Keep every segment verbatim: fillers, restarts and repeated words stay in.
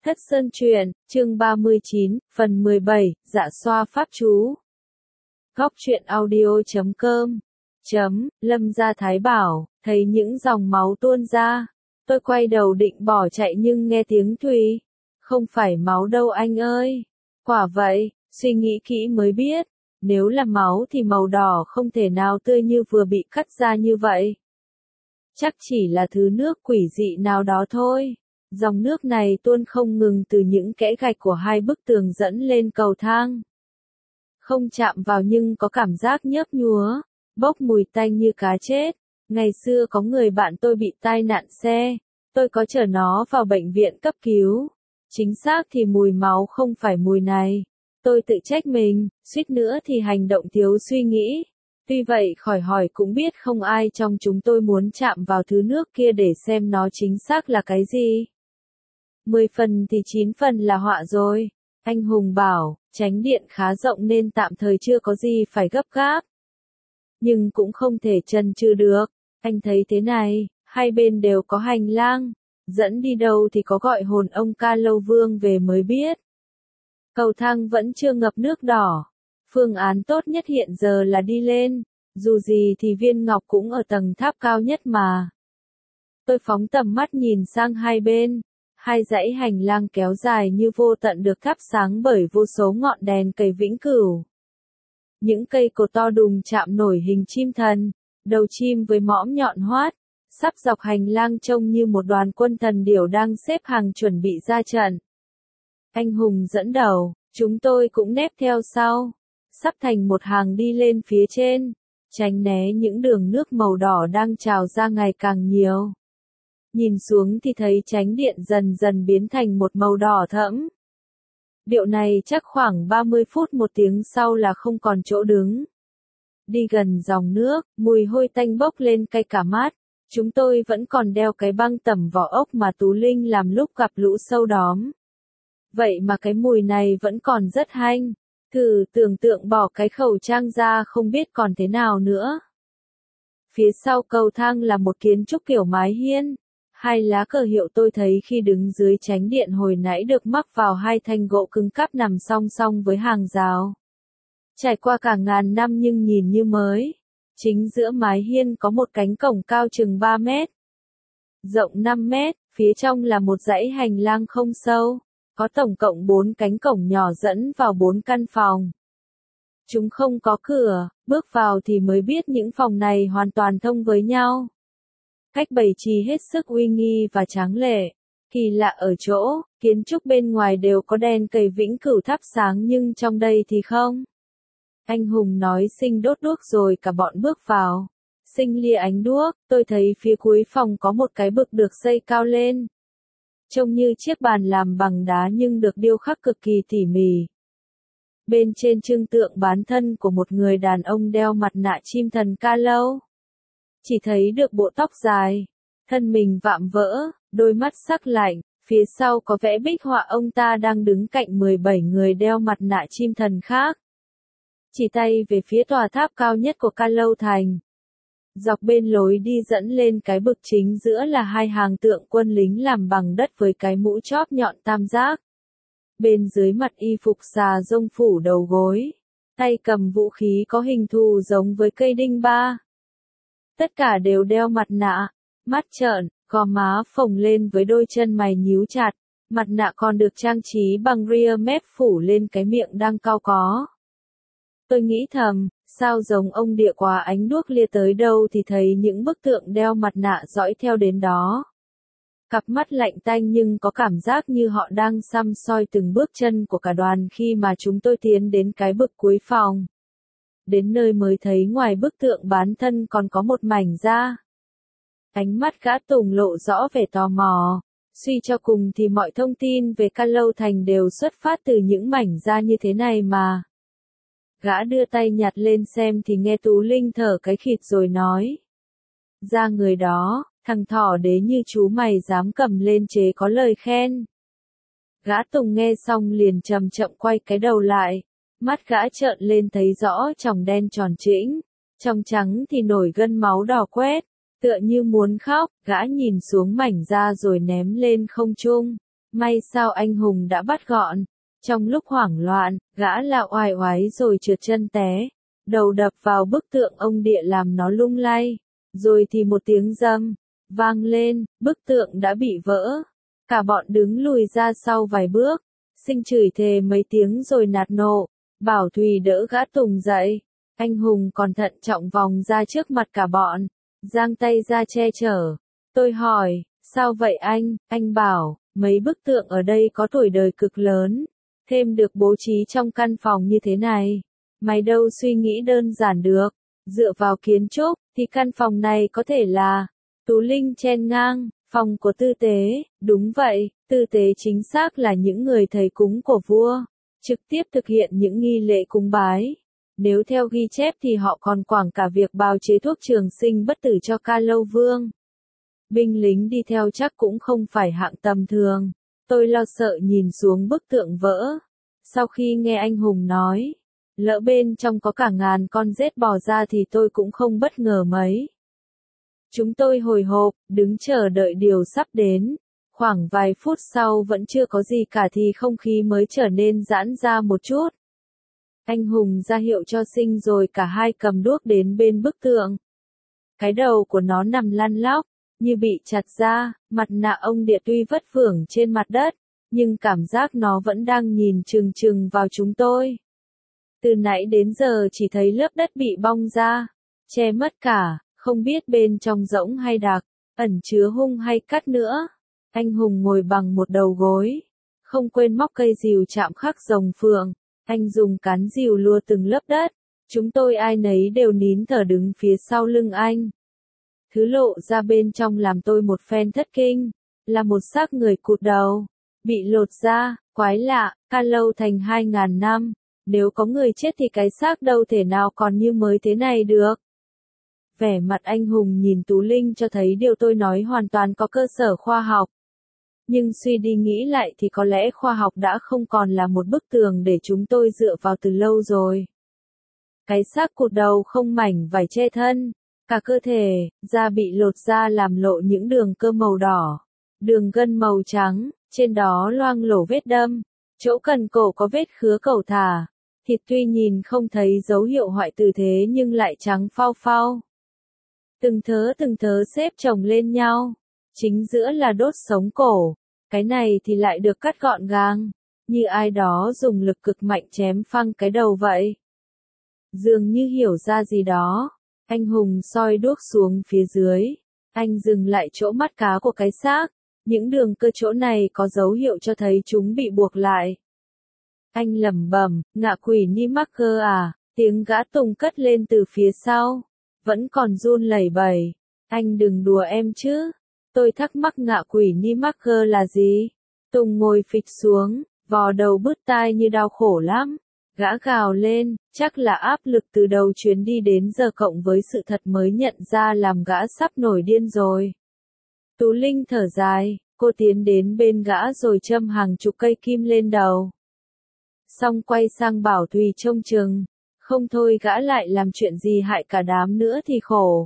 Thất Sơn Truyện, chương ba mươi chín, phần mười bảy, Dạ xoa pháp chú. Góc truyện audio chấm com. Chấm, Lâm gia Thái bảo, thấy những dòng máu tuôn ra. Tôi quay đầu định bỏ chạy nhưng nghe tiếng Thùy. Không phải máu đâu anh ơi. Quả vậy, suy nghĩ kỹ mới biết. Nếu là máu thì màu đỏ không thể nào tươi như vừa bị cắt ra như vậy. Chắc chỉ là thứ nước quỷ dị nào đó thôi. Dòng nước này tuôn không ngừng từ những kẽ gạch của hai bức tường dẫn lên cầu thang. Không chạm vào nhưng có cảm giác nhớp nhúa, bốc mùi tanh như cá chết. Ngày xưa có người bạn tôi bị tai nạn xe, tôi có chở nó vào bệnh viện cấp cứu. Chính xác thì mùi máu không phải mùi này. Tôi tự trách mình, suýt nữa thì hành động thiếu suy nghĩ. Tuy vậy khỏi hỏi cũng biết không ai trong chúng tôi muốn chạm vào thứ nước kia để xem nó chính xác là cái gì. Mười phần thì chín phần là họa rồi. Anh Hùng bảo, tránh điện khá rộng nên tạm thời chưa có gì phải gấp gáp. Nhưng cũng không thể chần chừ được. Anh thấy thế này, hai bên đều có hành lang. Dẫn đi đâu thì có gọi hồn ông Ca Lâu Vương về mới biết. Cầu thang vẫn chưa ngập nước đỏ. Phương án tốt nhất hiện giờ là đi lên. Dù gì thì viên ngọc cũng ở tầng tháp cao nhất mà. Tôi phóng tầm mắt nhìn sang hai bên. Hai dãy hành lang kéo dài như vô tận được thắp sáng bởi vô số ngọn đèn cầy vĩnh cửu. Những cây cột to đùng chạm nổi hình chim thần, đầu chim với mõm nhọn hoắt, sắp dọc hành lang trông như một đoàn quân thần điểu đang xếp hàng chuẩn bị ra trận. Anh Hùng dẫn đầu, chúng tôi cũng nép theo sau, sắp thành một hàng đi lên phía trên, tránh né những đường nước màu đỏ đang trào ra ngày càng nhiều. Nhìn xuống thì thấy chánh điện dần dần biến thành một màu đỏ thẫm. Điệu này chắc khoảng ba mươi phút một tiếng sau là không còn chỗ đứng. Đi gần dòng nước, mùi hôi tanh bốc lên cay cả mắt. Chúng tôi vẫn còn đeo cái băng tẩm vỏ ốc mà Tú Linh làm lúc gặp lũ sâu đóm. Vậy mà cái mùi này vẫn còn rất hanh. Thử tưởng tượng bỏ cái khẩu trang ra không biết còn thế nào nữa. Phía sau cầu thang là một kiến trúc kiểu mái hiên. Hai lá cờ hiệu tôi thấy khi đứng dưới chánh điện hồi nãy được mắc vào hai thanh gỗ cứng cáp nằm song song với hàng rào. Trải qua cả ngàn năm nhưng nhìn như mới. Chính giữa mái hiên có một cánh cổng cao chừng ba mét. Rộng năm mét, phía trong là một dãy hành lang không sâu. Có tổng cộng bốn cánh cổng nhỏ dẫn vào bốn căn phòng. Chúng không có cửa, bước vào thì mới biết những phòng này hoàn toàn thông với nhau. Cách bày trí hết sức uy nghi và tráng lệ. Kỳ lạ ở chỗ, kiến trúc bên ngoài đều có đèn cầy vĩnh cửu thắp sáng nhưng trong đây thì không. Anh Hùng nói Sinh đốt đuốc rồi cả bọn bước vào. Sinh lia ánh đuốc, tôi thấy phía cuối phòng có một cái bực được xây cao lên. Trông như chiếc bàn làm bằng đá nhưng được điêu khắc cực kỳ tỉ mỉ. Bên trên trưng tượng bán thân của một người đàn ông đeo mặt nạ chim thần Ca Lâu. Chỉ thấy được bộ tóc dài, thân mình vạm vỡ, đôi mắt sắc lạnh, phía sau có vẽ bích họa ông ta đang đứng cạnh mười bảy người đeo mặt nạ chim thần khác. Chỉ tay về phía tòa tháp cao nhất của Ca Lâu Thành. Dọc bên lối đi dẫn lên cái bực chính giữa là hai hàng tượng quân lính làm bằng đất với cái mũ chóp nhọn tam giác. Bên dưới mặt y phục xà rông phủ đầu gối, tay cầm vũ khí có hình thù giống với cây đinh ba. Tất cả đều đeo mặt nạ, mắt trợn, gò má phồng lên với đôi chân mày nhíu chặt, mặt nạ còn được trang trí bằng ria mép phủ lên cái miệng đang cau có. Tôi nghĩ thầm, sao giống ông địa quá, ánh đuốc lia tới đâu thì thấy những bức tượng đeo mặt nạ dõi theo đến đó. Cặp mắt lạnh tanh nhưng có cảm giác như họ đang săm soi từng bước chân của cả đoàn khi mà chúng tôi tiến đến cái bực cuối phòng. Đến nơi mới thấy ngoài bức tượng bán thân còn có một mảnh da. Ánh mắt gã Tùng lộ rõ vẻ tò mò. Suy cho cùng thì mọi thông tin về Ca Lâu Thành đều xuất phát từ những mảnh da như thế này mà. Gã đưa tay nhặt lên xem thì nghe Tú Linh thở cái khịt rồi nói. Da người đó, thằng thỏ đế như chú mày dám cầm lên chế có lời khen. Gã Tùng nghe xong liền chậm chậm quay cái đầu lại. Mắt gã trợn lên thấy rõ tròng đen tròn trĩnh, trong trắng thì nổi gân máu đỏ quét, tựa như muốn khóc, gã nhìn xuống mảnh da rồi ném lên không trung. May sao anh hùng đã bắt gọn. Trong lúc hoảng loạn, gã la oai oái rồi trượt chân té, đầu đập vào bức tượng ông địa làm nó lung lay. Rồi thì một tiếng rầm vang lên, bức tượng đã bị vỡ. Cả bọn đứng lùi ra sau vài bước, Sinh chửi thề mấy tiếng rồi nạt nộ, bảo Thùy đỡ gã Tùng dậy. Anh hùng còn thận trọng vòng ra trước mặt cả bọn, giang tay ra che chở. Tôi hỏi, sao vậy anh? Anh bảo, mấy bức tượng ở đây có tuổi đời cực lớn, thêm được bố trí trong căn phòng như thế này. Mày đâu suy nghĩ đơn giản được, dựa vào kiến trúc, thì căn phòng này có thể là... Tú Linh chen ngang, phòng của tư tế, đúng vậy, tư tế chính xác là những người thầy cúng của vua, trực tiếp thực hiện những nghi lễ cúng bái. Nếu theo ghi chép thì họ còn quảng cả việc bào chế thuốc trường sinh bất tử cho Ca Lâu Vương. Binh lính đi theo chắc cũng không phải hạng tầm thường. Tôi lo sợ nhìn xuống bức tượng vỡ. Sau khi nghe anh hùng nói, lỡ bên trong có cả ngàn con rết bò ra thì tôi cũng không bất ngờ mấy. Chúng tôi hồi hộp, đứng chờ đợi điều sắp đến. Khoảng vài phút sau vẫn chưa có gì cả thì không khí mới trở nên giãn ra một chút. Anh hùng ra hiệu cho Sinh rồi cả hai cầm đuốc đến bên bức tượng. Cái đầu của nó nằm lăn lóc, như bị chặt ra, mặt nạ ông địa tuy vất vưởng trên mặt đất, nhưng cảm giác nó vẫn đang nhìn chừng chừng vào chúng tôi. Từ nãy đến giờ chỉ thấy lớp đất bị bong ra, che mất cả, không biết bên trong rỗng hay đặc, ẩn chứa hung hay cắt nữa. Anh hùng ngồi bằng một đầu gối, không quên móc cây rìu chạm khắc rồng phượng. Anh dùng cán rìu lua từng lớp đất. Chúng tôi ai nấy đều nín thở đứng phía sau lưng anh. Thứ lộ ra bên trong làm tôi một phen thất kinh, là một xác người cụt đầu, bị lột ra, quái lạ, Ca Lâu thành hai ngàn năm, nếu có người chết thì cái xác đâu thể nào còn như mới thế này được. Vẻ mặt anh hùng nhìn Tú Linh cho thấy điều tôi nói hoàn toàn có cơ sở khoa học. Nhưng suy đi nghĩ lại thì có lẽ khoa học đã không còn là một bức tường để chúng tôi dựa vào từ lâu rồi. Cái xác cụt đầu không mảnh vải che thân, cả cơ thể, da bị lột ra làm lộ những đường cơ màu đỏ, đường gân màu trắng, trên đó loang lổ vết đâm, chỗ cần cổ có vết khứa cẩu thả, thịt tuy nhìn không thấy dấu hiệu hoại tử thế nhưng lại trắng phau phau. Từng thớ từng thớ xếp chồng lên nhau, chính giữa là đốt sống cổ, cái này thì lại được cắt gọn gàng, như ai đó dùng lực cực mạnh chém phăng cái đầu vậy. Dường như hiểu ra gì đó, anh hùng soi đuốc xuống phía dưới, anh dừng lại chỗ mắt cá của cái xác, những đường cơ chỗ này có dấu hiệu cho thấy chúng bị buộc lại. Anh lẩm bẩm, ngạ quỷ ni mắc cơ à, tiếng gã Tùng cất lên từ phía sau, vẫn còn run lẩy bẩy, anh đừng đùa em chứ. Tôi thắc mắc ngạ quỷ ni mắc cơ là gì? Tùng ngồi phịch xuống, vò đầu bứt tai như đau khổ lắm. Gã gào lên, chắc là áp lực từ đầu chuyến đi đến giờ cộng với sự thật mới nhận ra làm gã sắp nổi điên rồi. Tú Linh thở dài, cô tiến đến bên gã rồi châm hàng chục cây kim lên đầu. Xong quay sang bảo Thùy trông chừng, không thôi gã lại làm chuyện gì hại cả đám nữa thì khổ.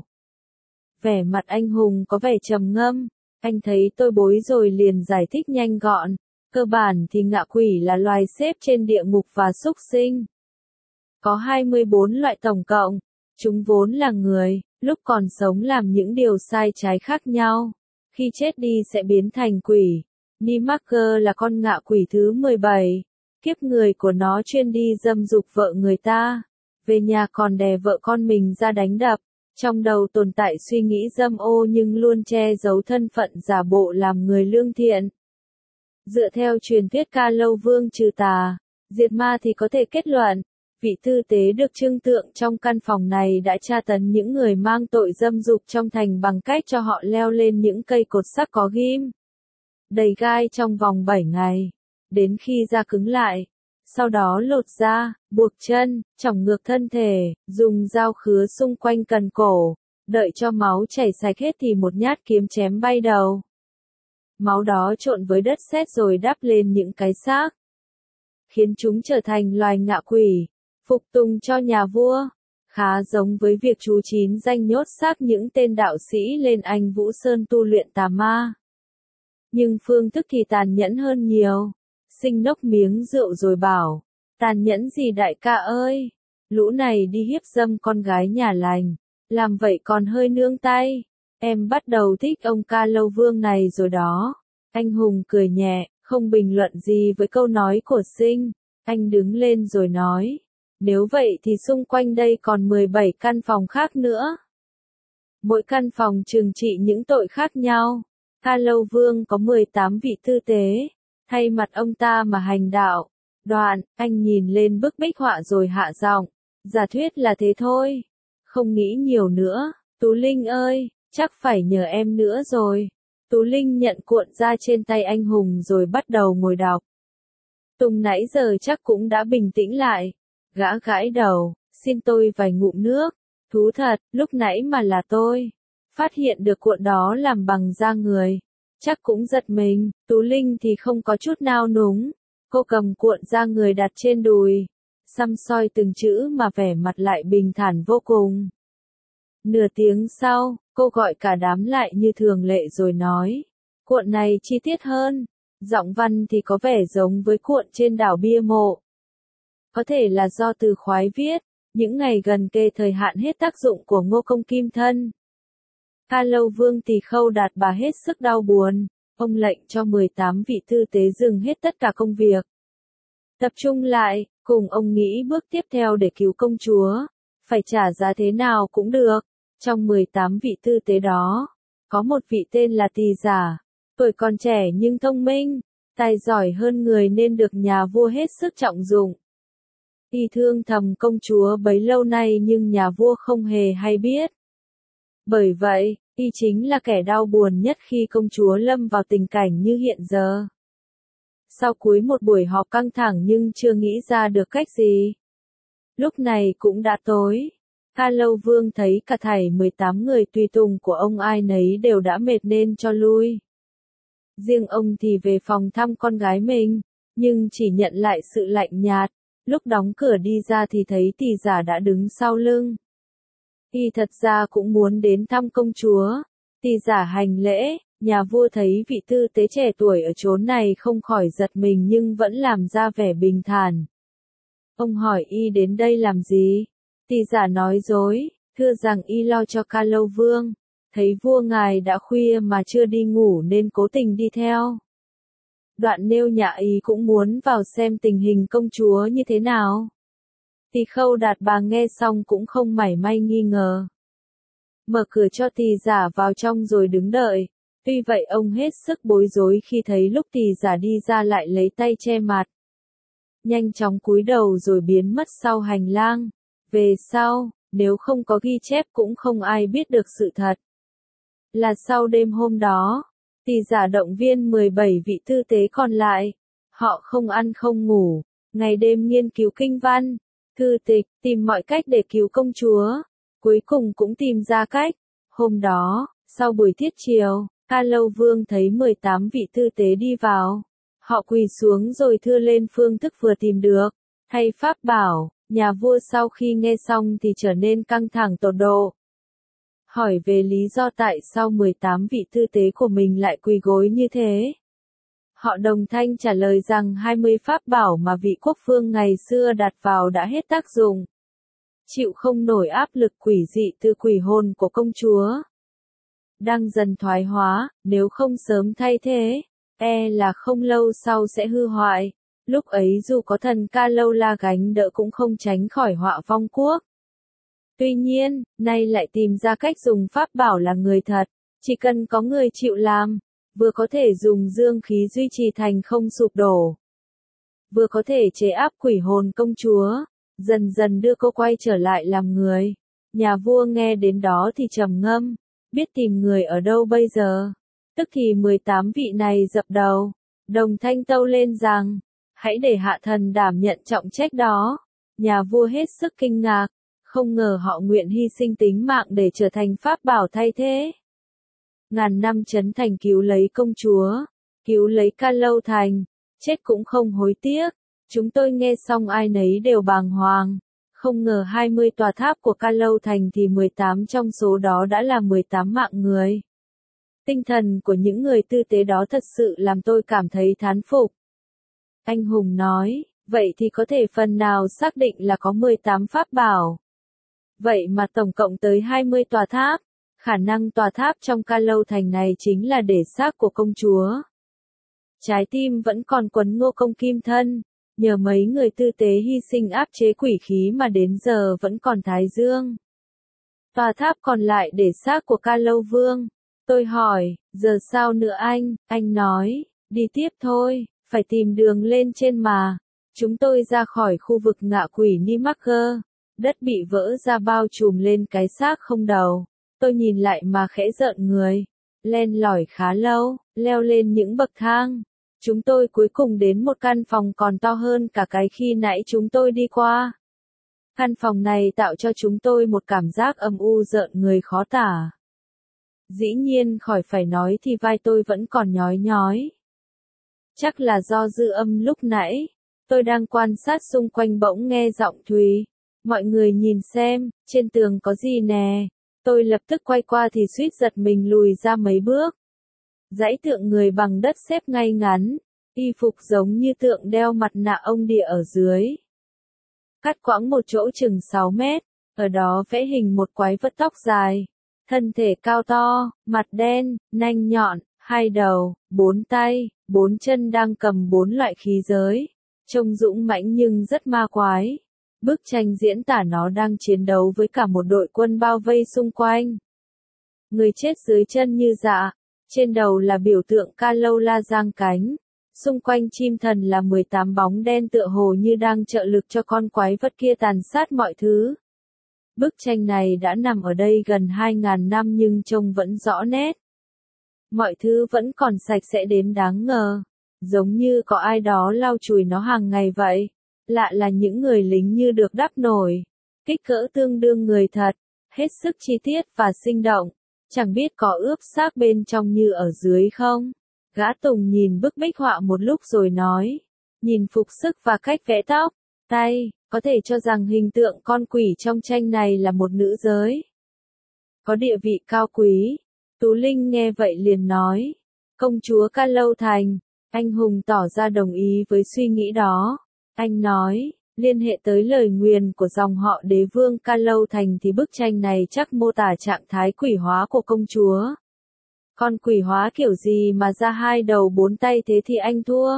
Vẻ mặt anh hùng có vẻ trầm ngâm, anh thấy tôi bối rồi liền giải thích nhanh gọn. Cơ bản thì ngạ quỷ là loài xếp trên địa ngục và súc sinh. Có hai mươi bốn loại tổng cộng, chúng vốn là người, lúc còn sống làm những điều sai trái khác nhau, khi chết đi sẽ biến thành quỷ. Nimaker là con ngạ quỷ thứ mười bảy, kiếp người của nó chuyên đi dâm dục vợ người ta, về nhà còn đè vợ con mình ra đánh đập. Trong đầu tồn tại suy nghĩ dâm ô nhưng luôn che giấu thân phận giả bộ làm người lương thiện. Dựa theo truyền thuyết Ca Lâu Vương trừ tà, diệt ma thì có thể kết luận, vị tư tế được trưng tượng trong căn phòng này đã tra tấn những người mang tội dâm dục trong thành bằng cách cho họ leo lên những cây cột sắt có ghim, đầy gai trong vòng bảy ngày, đến khi da cứng lại. Sau đó lột da, buộc chân, chỏng ngược thân thể, dùng dao khứa xung quanh cần cổ, đợi cho máu chảy sạch hết thì một nhát kiếm chém bay đầu. Máu đó trộn với đất sét rồi đắp lên những cái xác, khiến chúng trở thành loài ngạ quỷ, phục tùng cho nhà vua, khá giống với việc chú chín danh nhốt xác những tên đạo sĩ lên Anh Vũ Sơn tu luyện tà ma. nhưng phương thức thì tàn nhẫn hơn nhiều. Sinh nốc miếng rượu rồi bảo, tàn nhẫn gì đại ca ơi, lũ này đi hiếp dâm con gái nhà lành, làm vậy còn hơi nương tay, em bắt đầu thích ông ca lâu vương này rồi đó. Anh Hùng cười nhẹ, không bình luận gì với câu nói của Sinh, anh đứng lên rồi nói, nếu vậy thì xung quanh đây còn mười bảy căn phòng khác nữa. Mỗi căn phòng trừng trị những tội khác nhau. Ca Lâu Vương có mười tám vị tư tế, thay mặt ông ta mà hành đạo. Đoạn, anh nhìn lên bức bích họa rồi hạ giọng, giả thuyết là thế thôi, không nghĩ nhiều nữa. Tú Linh ơi, chắc phải nhờ em nữa rồi. Tú Linh nhận cuộn ra trên tay anh Hùng rồi bắt đầu ngồi đọc. Tùng nãy giờ chắc cũng đã bình tĩnh lại. Gã gãi đầu, xin tôi vài ngụm nước. Thú thật, lúc nãy mà là tôi phát hiện được cuộn đó làm bằng da người, chắc cũng giật mình. Tú Linh thì không có chút nao núng. Cô cầm cuộn da người đặt trên đùi, săm soi từng chữ mà vẻ mặt lại bình thản vô cùng. Nửa tiếng sau, cô gọi cả đám lại như thường lệ rồi nói, cuộn này chi tiết hơn, giọng văn thì có vẻ giống với cuộn trên đảo bia mộ. Có thể là do từ khoái viết, những ngày gần kề thời hạn hết tác dụng của Ngô Công Kim Thân. Ca Lâu Vương Tỳ Khâu Đạt Bà hết sức đau buồn, ông lệnh cho mười tám vị tư tế dừng hết tất cả công việc. Tập trung lại, cùng ông nghĩ bước tiếp theo để cứu công chúa, phải trả giá thế nào cũng được. Trong mười tám vị tư tế đó, có một vị tên là Tỳ Giả, tuổi còn trẻ nhưng thông minh, tài giỏi hơn người nên được nhà vua hết sức trọng dụng. Y thương thầm công chúa bấy lâu nay nhưng nhà vua không hề hay biết. Bởi vậy, y chính là kẻ đau buồn nhất khi công chúa lâm vào tình cảnh như hiện giờ. Sau cuối một buổi họp căng thẳng nhưng chưa nghĩ ra được cách gì. Lúc này cũng đã tối. Ca Lâu Vương thấy cả thảy mười tám người tùy tùng của ông ai nấy đều đã mệt nên cho lui. Riêng ông thì về phòng thăm con gái mình, nhưng chỉ nhận lại sự lạnh nhạt. Lúc đóng cửa đi ra thì thấy Tỳ Giả đã đứng sau lưng. Y thật ra cũng muốn đến thăm công chúa. Tỳ Giả hành lễ, nhà vua thấy vị tư tế trẻ tuổi ở chốn này không khỏi giật mình nhưng vẫn làm ra vẻ bình thản. Ông hỏi y đến đây làm gì? Tỳ Giả nói dối, thưa rằng y lo cho Ca Lâu Vương, thấy vua ngài đã khuya mà chưa đi ngủ nên cố tình đi theo. Đoạn nêu nhạ ý cũng muốn vào xem tình hình công chúa như thế nào. Tỳ Khâu Đạt Bà nghe xong cũng không mảy may nghi ngờ. Mở cửa cho Tỳ Giả vào trong rồi đứng đợi. Tuy vậy ông hết sức bối rối khi thấy lúc Tỳ Giả đi ra lại lấy tay che mặt. Nhanh chóng cúi đầu rồi biến mất sau hành lang. Về sau, nếu không có ghi chép cũng không ai biết được sự thật. Là sau đêm hôm đó, Tỳ Giả động viên mười bảy vị tư tế còn lại. Họ không ăn không ngủ, ngày đêm nghiên cứu kinh văn, thư tịch, tìm mọi cách để cứu công chúa. Cuối cùng cũng tìm ra cách. Hôm đó, sau buổi tiết chiều, Ca Lâu Vương thấy mười tám vị tư tế đi vào. Họ quỳ xuống rồi thưa lên phương thức vừa tìm được. Hay pháp bảo, nhà vua sau khi nghe xong thì trở nên căng thẳng tột độ. Hỏi về lý do tại sao mười tám vị tư tế của mình lại quỳ gối như thế. Họ đồng thanh trả lời rằng hai mươi pháp bảo mà vị quốc vương ngày xưa đặt vào đã hết tác dụng. Chịu không nổi áp lực quỷ dị từ quỷ hồn của công chúa. Đang dần thoái hóa, nếu không sớm thay thế, e là không lâu sau sẽ hư hoại. Lúc ấy dù có thần Ca Lâu La gánh đỡ cũng không tránh khỏi họa vong quốc. Tuy nhiên, nay lại tìm ra cách dùng pháp bảo là người thật, chỉ cần có người chịu làm, vừa có thể dùng dương khí duy trì thành không sụp đổ, vừa có thể chế áp quỷ hồn công chúa, dần dần đưa cô quay trở lại làm người. Nhà vua nghe đến đó thì trầm ngâm, biết tìm người ở đâu bây giờ. Tức thì mười tám vị này dập đầu, đồng thanh tâu lên rằng, hãy để hạ thần đảm nhận trọng trách đó. Nhà vua hết sức kinh ngạc, không ngờ họ nguyện hy sinh tính mạng để trở thành pháp bảo thay thế. Ngàn năm trấn thành cứu lấy công chúa, cứu lấy Ca Lâu Thành, chết cũng không hối tiếc. Chúng tôi nghe xong ai nấy đều bàng hoàng, không ngờ hai mươi tòa tháp của Ca Lâu Thành thì mười tám trong số đó đã là mười tám mạng người. Tinh thần của những người tư tế đó thật sự làm tôi cảm thấy thán phục. Anh Hùng nói, vậy thì có thể phần nào xác định là có mười tám pháp bảo. Vậy mà tổng cộng tới hai mươi tòa tháp. Khả năng tòa tháp trong Ca Lâu Thành này chính là để xác của công chúa. Trái tim vẫn còn quấn Ngô Công Kim thân, nhờ mấy người tư tế hy sinh áp chế quỷ khí mà đến giờ vẫn còn thái dương. Tòa tháp còn lại để xác của Ca Lâu Vương. Tôi hỏi, giờ sao nữa anh? Anh nói, đi tiếp thôi, phải tìm đường lên trên mà. Chúng tôi ra khỏi khu vực ngạ quỷ Nimaker, đất bị vỡ ra bao trùm lên cái xác không đầu. Tôi nhìn lại mà khẽ rợn người. Len lỏi khá lâu, leo lên những bậc thang. Chúng tôi cuối cùng đến một căn phòng còn to hơn cả cái khi nãy chúng tôi đi qua. Căn phòng này tạo cho chúng tôi một cảm giác âm u rợn người khó tả. Dĩ nhiên khỏi phải nói thì vai tôi vẫn còn nhói nhói. Chắc là do dư âm lúc nãy. Tôi đang quan sát xung quanh bỗng nghe giọng Thùy. Mọi người nhìn xem, trên tường có gì nè. Tôi lập tức quay qua thì suýt giật mình lùi ra mấy bước. Dãy tượng người bằng đất xếp ngay ngắn, y phục giống như tượng đeo mặt nạ ông địa ở dưới. Cắt quãng một chỗ chừng sáu mét, ở đó vẽ hình một quái vật tóc dài, thân thể cao to, mặt đen, nanh nhọn, hai đầu, bốn tay, bốn chân đang cầm bốn loại khí giới, trông dũng mãnh nhưng rất ma quái. Bức tranh diễn tả nó đang chiến đấu với cả một đội quân bao vây xung quanh. Người chết dưới chân như dạ, trên đầu là biểu tượng Ca Lâu La giang cánh, xung quanh chim thần là mười tám bóng đen tựa hồ như đang trợ lực cho con quái vật kia tàn sát mọi thứ. Bức tranh này đã nằm ở đây gần hai ngàn năm nhưng trông vẫn rõ nét. Mọi thứ vẫn còn sạch sẽ đến đáng ngờ, giống như có ai đó lau chùi nó hàng ngày vậy. Lạ là những người lính như được đắp nổi, kích cỡ tương đương người thật, hết sức chi tiết và sinh động, chẳng biết có ướp xác bên trong như ở dưới không. Gã Tùng nhìn bức bích họa một lúc rồi nói, nhìn phục sức và cách vẽ tóc, tay, có thể cho rằng hình tượng con quỷ trong tranh này là một nữ giới. Có địa vị cao quý. Tú Linh nghe vậy liền nói, công chúa Ca Lâu Thành. Anh Hùng tỏ ra đồng ý với suy nghĩ đó. Anh nói, liên hệ tới lời nguyền của dòng họ đế vương Ca Lâu Thành thì bức tranh này chắc mô tả trạng thái quỷ hóa của công chúa. Con quỷ hóa kiểu gì mà ra hai đầu bốn tay thế thì anh thua.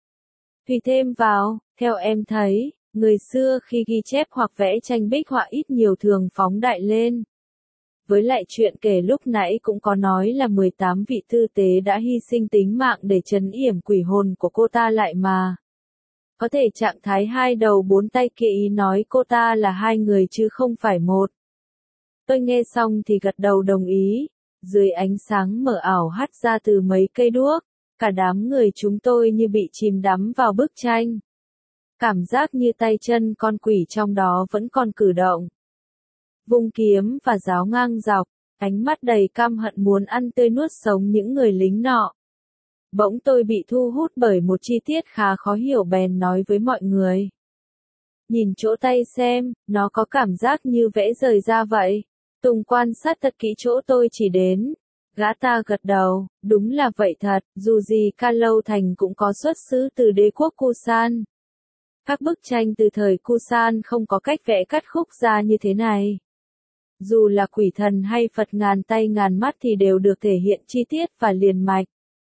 Tùy thêm vào, theo em thấy, người xưa khi ghi chép hoặc vẽ tranh bích họa ít nhiều thường phóng đại lên. Với lại chuyện kể lúc nãy cũng có nói là mười tám vị tư tế đã hy sinh tính mạng để trấn yểm quỷ hồn của cô ta lại mà. Có thể trạng thái hai đầu bốn tay kia ý nói cô ta là hai người chứ không phải một. Tôi nghe xong thì gật đầu đồng ý. Dưới ánh sáng mờ ảo hắt ra từ mấy cây đuốc, cả đám người chúng tôi như bị chìm đắm vào bức tranh. Cảm giác như tay chân con quỷ trong đó vẫn còn cử động. Vung kiếm và giáo ngang dọc, ánh mắt đầy căm hận muốn ăn tươi nuốt sống những người lính nọ. Bỗng tôi bị thu hút bởi một chi tiết khá khó hiểu bèn nói với mọi người. Nhìn chỗ tay xem, nó có cảm giác như vẽ rời ra vậy. Tùng quan sát thật kỹ chỗ tôi chỉ đến. Gã ta gật đầu, đúng là vậy thật, dù gì Ca Lâu Thành cũng có xuất xứ từ đế quốc Kusan. Các bức tranh từ thời Kusan không có cách vẽ cắt khúc ra như thế này. Dù là quỷ thần hay Phật ngàn tay ngàn mắt thì đều được thể hiện chi tiết và liền mạch.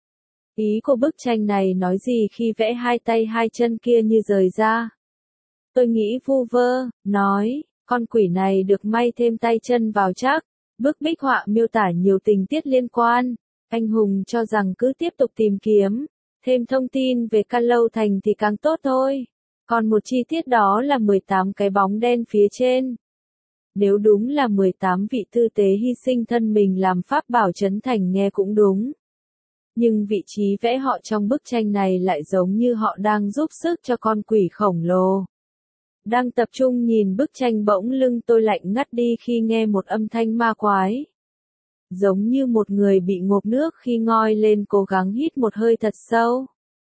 Ý của bức tranh này nói gì khi vẽ hai tay hai chân kia như rời ra? Tôi nghĩ vu vơ, nói, con quỷ này được may thêm tay chân vào chắc. Bức bích họa miêu tả nhiều tình tiết liên quan. Anh Hùng cho rằng cứ tiếp tục tìm kiếm, thêm thông tin về Ca Lâu Thành thì càng tốt thôi. Còn một chi tiết đó là mười tám cái bóng đen phía trên. Nếu đúng là mười tám vị tư tế hy sinh thân mình làm pháp bảo trấn thành nghe cũng đúng. Nhưng vị trí vẽ họ trong bức tranh này lại giống như họ đang giúp sức cho con quỷ khổng lồ. Đang tập trung nhìn bức tranh bỗng lưng tôi lạnh ngắt đi khi nghe một âm thanh ma quái. Giống như một người bị ngộp nước khi ngoi lên cố gắng hít một hơi thật sâu.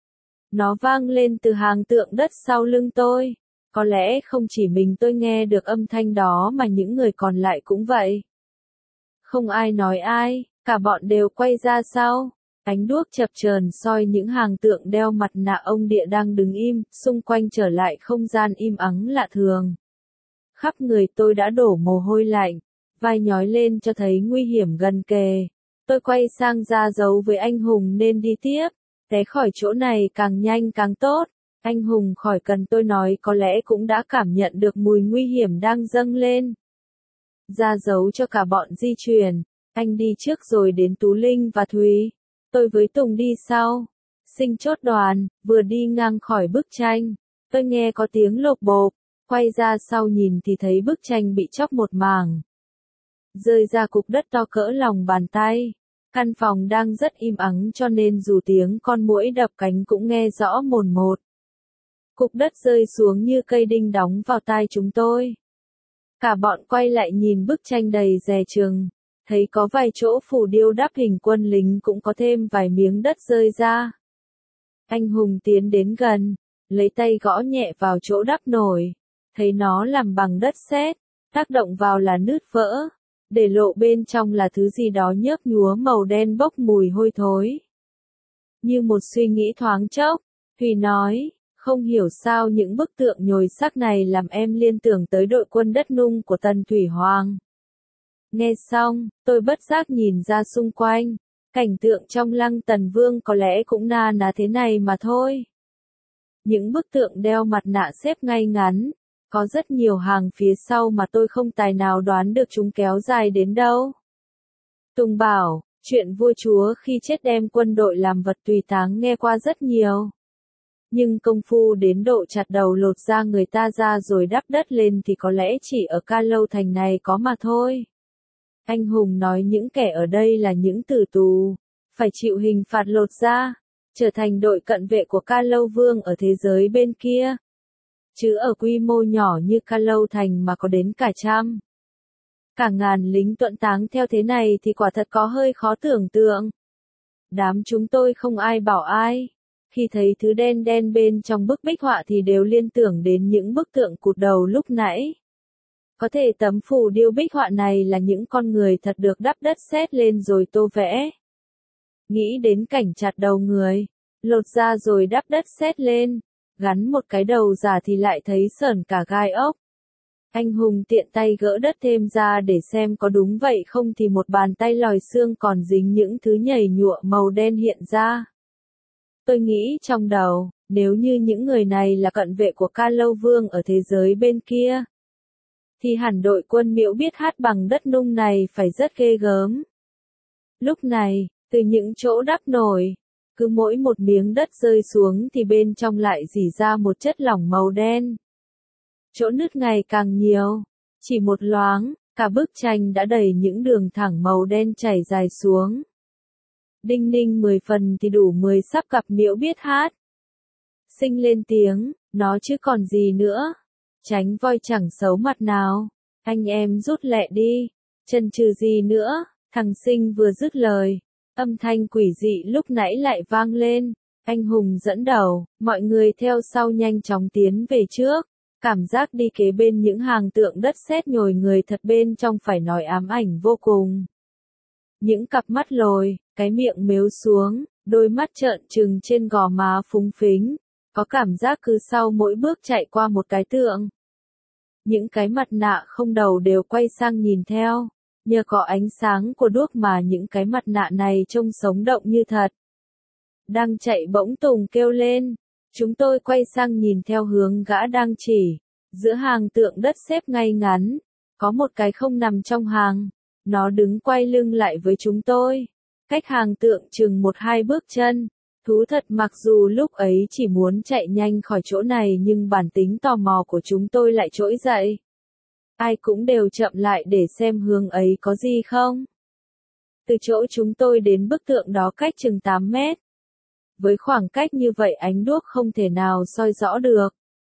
Nó vang lên từ hàng tượng đất sau lưng tôi. Có lẽ không chỉ mình tôi nghe được âm thanh đó mà những người còn lại cũng vậy. Không ai nói ai, Cả bọn đều quay ra sau. Ánh đuốc chập chờn soi những hàng tượng đeo mặt nạ ông địa đang đứng im, xung quanh trở lại không gian im ắng lạ thường. Khắp người tôi đã đổ mồ hôi lạnh, vai nhói lên cho thấy nguy hiểm gần kề. Tôi quay sang ra dấu với anh Hùng nên đi tiếp, té khỏi chỗ này càng nhanh càng tốt. Anh Hùng khỏi cần tôi nói có lẽ cũng đã cảm nhận được mùi nguy hiểm đang dâng lên. Ra dấu cho cả bọn di chuyển, anh đi trước rồi đến Tú Linh và Thúy. Tôi với Tùng đi sau. Sinh chốt đoàn, vừa đi ngang khỏi bức tranh, tôi nghe có tiếng lộp bộp, quay ra sau nhìn thì thấy bức tranh bị chóc một mảng. Rơi ra cục đất to cỡ lòng bàn tay. Căn phòng đang rất im ắng cho nên dù tiếng con muỗi đập cánh cũng nghe rõ mồn một. Cục đất rơi xuống như cây đinh đóng vào tai chúng tôi. Cả bọn quay lại nhìn bức tranh đầy dè chừng, thấy có vài chỗ phủ điêu đắp hình quân lính cũng có thêm vài miếng đất rơi ra. Anh Hùng tiến đến gần, lấy tay gõ nhẹ vào chỗ đắp nổi, thấy nó làm bằng đất sét, tác động vào là nứt vỡ, để lộ bên trong là thứ gì đó nhớp nhúa màu đen bốc mùi hôi thối. Như một suy nghĩ thoáng chốc, Thùy nói, không hiểu sao những bức tượng nhồi xác này làm em liên tưởng tới đội quân đất nung của Tần Thủy Hoàng. Nghe xong, tôi bất giác nhìn ra xung quanh, cảnh tượng trong lăng Tần Vương có lẽ cũng na ná thế này mà thôi. Những bức tượng đeo mặt nạ xếp ngay ngắn, có rất nhiều hàng phía sau mà tôi không tài nào đoán được chúng kéo dài đến đâu. Tùng bảo, chuyện vua chúa khi chết đem quân đội làm vật tùy táng nghe qua rất nhiều. Nhưng công phu đến độ chặt đầu lột da người ta ra rồi đắp đất lên thì có lẽ chỉ ở Ca Lâu Thành này có mà thôi. Anh Hùng nói những kẻ ở đây là những tử tù, phải chịu hình phạt lột da, trở thành đội cận vệ của Ca Lâu Vương ở thế giới bên kia. Chứ ở quy mô nhỏ như Ca Lâu Thành mà có đến cả trăm, cả ngàn lính tuẫn táng theo thế này thì quả thật có hơi khó tưởng tượng. Đám chúng tôi không ai bảo ai. Khi thấy thứ đen đen bên trong bức bích họa thì đều liên tưởng đến những bức tượng cụt đầu lúc nãy. Có thể tấm phù điêu bích họa này là những con người thật được đắp đất sét lên rồi tô vẽ. Nghĩ đến cảnh chặt đầu người, lột da rồi đắp đất sét lên, gắn một cái đầu giả thì lại thấy sởn cả gai ốc. Anh Hùng tiện tay gỡ đất thêm ra để xem có đúng vậy không thì một bàn tay lòi xương còn dính những thứ nhầy nhụa màu đen hiện ra. Tôi nghĩ trong đầu, nếu như những người này là cận vệ của Ca Lâu Vương ở thế giới bên kia, thì hẳn đội quân Miễu biết hát bằng đất nung này phải rất ghê gớm. Lúc này, từ những chỗ đắp nổi, cứ mỗi một miếng đất rơi xuống thì bên trong lại rỉ ra một chất lỏng màu đen. Chỗ nứt ngày càng nhiều, chỉ một loáng, cả bức tranh đã đầy những đường thẳng màu đen chảy dài xuống. Đinh ninh mười phần thì đủ mười sắp gặp Miễu biết hát. Sinh lên tiếng, nó chứ còn gì nữa. Tránh voi chẳng xấu mặt nào. Anh em rút lẹ đi. Chần chừ gì nữa. Thằng Sinh vừa dứt lời. Âm thanh quỷ dị lúc nãy lại vang lên. Anh Hùng dẫn đầu, mọi người theo sau nhanh chóng tiến về trước. Cảm giác đi kế bên những hàng tượng đất sét nhồi người thật bên trong phải nói ám ảnh vô cùng. Những cặp mắt lồi, cái miệng mếu xuống, đôi mắt trợn trừng trên gò má phúng phính, có cảm giác cứ sau mỗi bước chạy qua một cái tượng. Những cái mặt nạ không đầu đều quay sang nhìn theo, nhờ có ánh sáng của đuốc mà những cái mặt nạ này trông sống động như thật. Đang chạy bỗng Tùng kêu lên, chúng tôi quay sang nhìn theo hướng gã đang chỉ, giữa hàng tượng đất xếp ngay ngắn, có một cái không nằm trong hàng. Nó đứng quay lưng lại với chúng tôi, cách hàng tượng chừng một hai bước chân. Thú thật mặc dù lúc ấy chỉ muốn chạy nhanh khỏi chỗ này nhưng bản tính tò mò của chúng tôi lại trỗi dậy. Ai cũng đều chậm lại để xem hướng ấy có gì không. Từ chỗ chúng tôi đến bức tượng đó cách chừng tám mét. Với khoảng cách như vậy ánh đuốc không thể nào soi rõ được.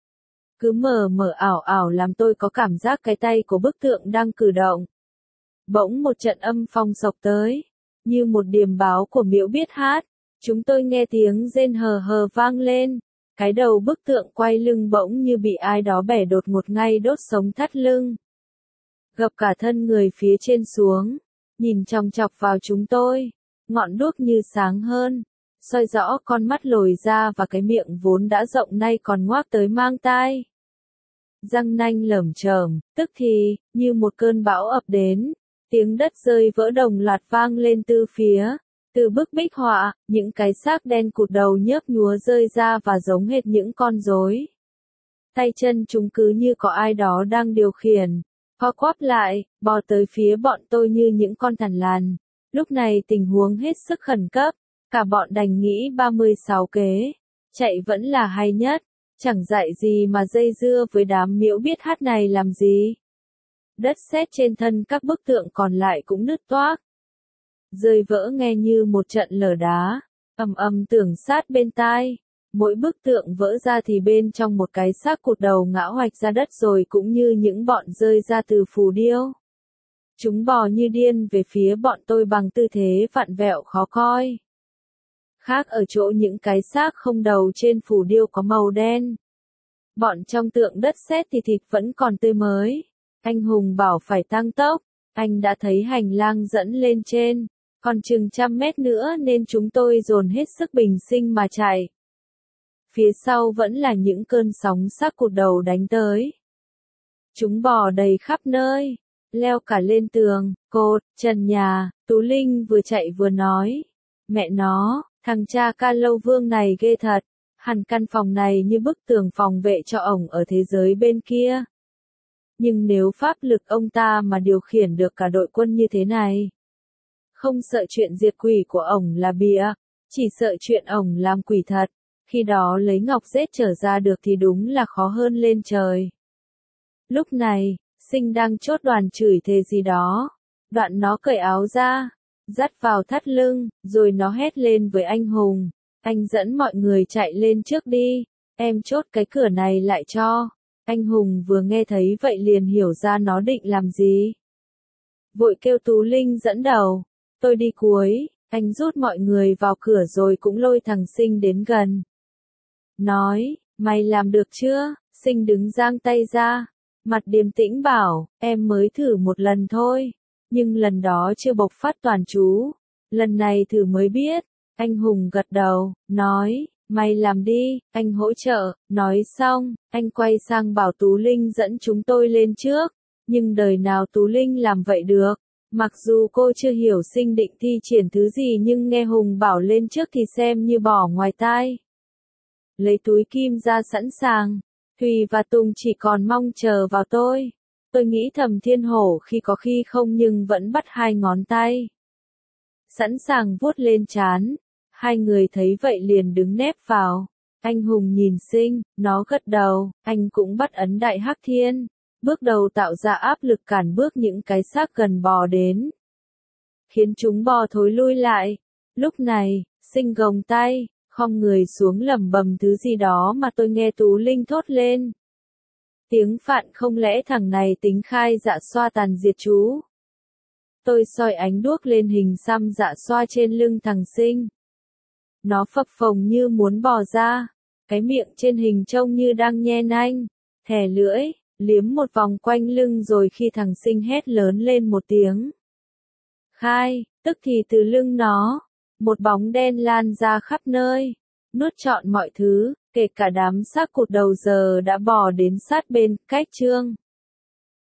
Cứ mờ mờ ảo ảo làm tôi có cảm giác cái tay của bức tượng đang cử động. Bỗng một trận âm phong sộc tới, như một điềm báo của Miễu biết hát, chúng tôi nghe tiếng rên hờ hờ vang lên, cái đầu bức tượng quay lưng bỗng như bị ai đó bẻ đột ngột ngay đốt sống thắt lưng. Gập cả thân người phía trên xuống, nhìn chòng chọc vào chúng tôi, ngọn đuốc như sáng hơn, soi rõ con mắt lồi ra và cái miệng vốn đã rộng nay còn ngoác tới mang tai. Răng nanh lởm chởm, tức thì, như một cơn bão ập đến, tiếng đất rơi vỡ đồng loạt vang lên từ phía. Từ bức bích họa, những cái xác đen cụt đầu nhớp nhúa rơi ra và giống hệt những con rối. Tay chân chúng cứ như có ai đó đang điều khiển, co quắp lại, bò tới phía bọn tôi như những con thằn lằn. Lúc này tình huống hết sức khẩn cấp, cả bọn đành nghĩ ba mươi sáu kế, chạy vẫn là hay nhất, chẳng dạy gì mà dây dưa với đám miễu biết hát này làm gì. Đất sét trên thân các bức tượng còn lại cũng nứt toác, rơi vỡ nghe như một trận lở đá, ầm ầm tưởng sát bên tai. Mỗi bức tượng vỡ ra thì bên trong một cái xác cụt đầu ngã hoạch ra đất rồi cũng như những bọn rơi ra từ phù điêu. Chúng bò như điên về phía bọn tôi bằng tư thế vặn vẹo khó coi. Khác ở chỗ những cái xác không đầu trên phù điêu có màu đen. Bọn trong tượng đất sét thì thịt vẫn còn tươi mới. Anh Hùng bảo phải tăng tốc, anh đã thấy hành lang dẫn lên trên, còn chừng trăm mét nữa nên chúng tôi dồn hết sức bình sinh mà chạy. Phía sau vẫn là những cơn sóng xác cụt đầu đánh tới. Chúng bò đầy khắp nơi, leo cả lên tường, cột, trần nhà. Tú Linh vừa chạy vừa nói, mẹ nó, thằng cha Ca Lâu Vương này ghê thật, hẳn căn phòng này như bức tường phòng vệ cho ổng ở thế giới bên kia. Nhưng nếu pháp lực ông ta mà điều khiển được cả đội quân như thế này, không sợ chuyện diệt quỷ của ổng là bịa, chỉ sợ chuyện ổng làm quỷ thật. Khi đó lấy ngọc rết trở ra được thì đúng là khó hơn lên trời. Lúc này, Sinh đang chốt đoàn chửi thề gì đó. Đoạn nó cởi áo ra, dắt vào thắt lưng, rồi nó hét lên với anh Hùng. Anh dẫn mọi người chạy lên trước đi, em chốt cái cửa này lại cho. Anh Hùng vừa nghe thấy vậy liền hiểu ra nó định làm gì. Vội kêu Tú Linh dẫn đầu, tôi đi cuối, anh rút mọi người vào cửa rồi cũng lôi thằng Sinh đến gần. Nói, mày làm được chưa? Sinh đứng giang tay ra, mặt điềm tĩnh bảo, em mới thử một lần thôi, nhưng lần đó chưa bộc phát toàn chú, lần này thử mới biết. Anh Hùng gật đầu, nói, mày làm đi, anh hỗ trợ. Nói xong, anh quay sang bảo Tú Linh dẫn chúng tôi lên trước, nhưng đời nào Tú Linh làm vậy được. Mặc dù cô chưa hiểu Sinh định thi triển thứ gì nhưng nghe Hùng bảo lên trước thì xem như bỏ ngoài tai. Lấy túi kim ra sẵn sàng, Thùy và Tùng chỉ còn mong chờ vào tôi. Tôi nghĩ thầm Thiên Hổ khi có khi không nhưng vẫn bắt hai ngón tay. Sẵn sàng vuốt lên trán, hai người thấy vậy liền đứng nép vào. Anh Hùng nhìn Sinh, nó gật đầu, anh cũng bắt ấn Đại Hắc Thiên. Bước đầu tạo ra áp lực cản bước những cái xác gần bò đến, khiến chúng bò thối lui lại. Lúc này, Sinh gồng tay, khom người xuống lẩm bẩm thứ gì đó mà tôi nghe Tú Linh thốt lên. Tiếng Phạn không lẽ thằng này tính khai dạ xoa tàn diệt chú. Tôi soi ánh đuốc lên hình xăm dạ xoa trên lưng thằng Sinh. Nó phập phồng như muốn bò ra, cái miệng trên hình trông như đang nhe nanh, thè lưỡi, liếm một vòng quanh lưng rồi khi thằng Sinh hét lớn lên một tiếng. Khai, tức thì từ lưng nó, một bóng đen lan ra khắp nơi, nuốt trọn mọi thứ, kể cả đám xác cụt đầu giờ đã bò đến sát bên, cách Trương.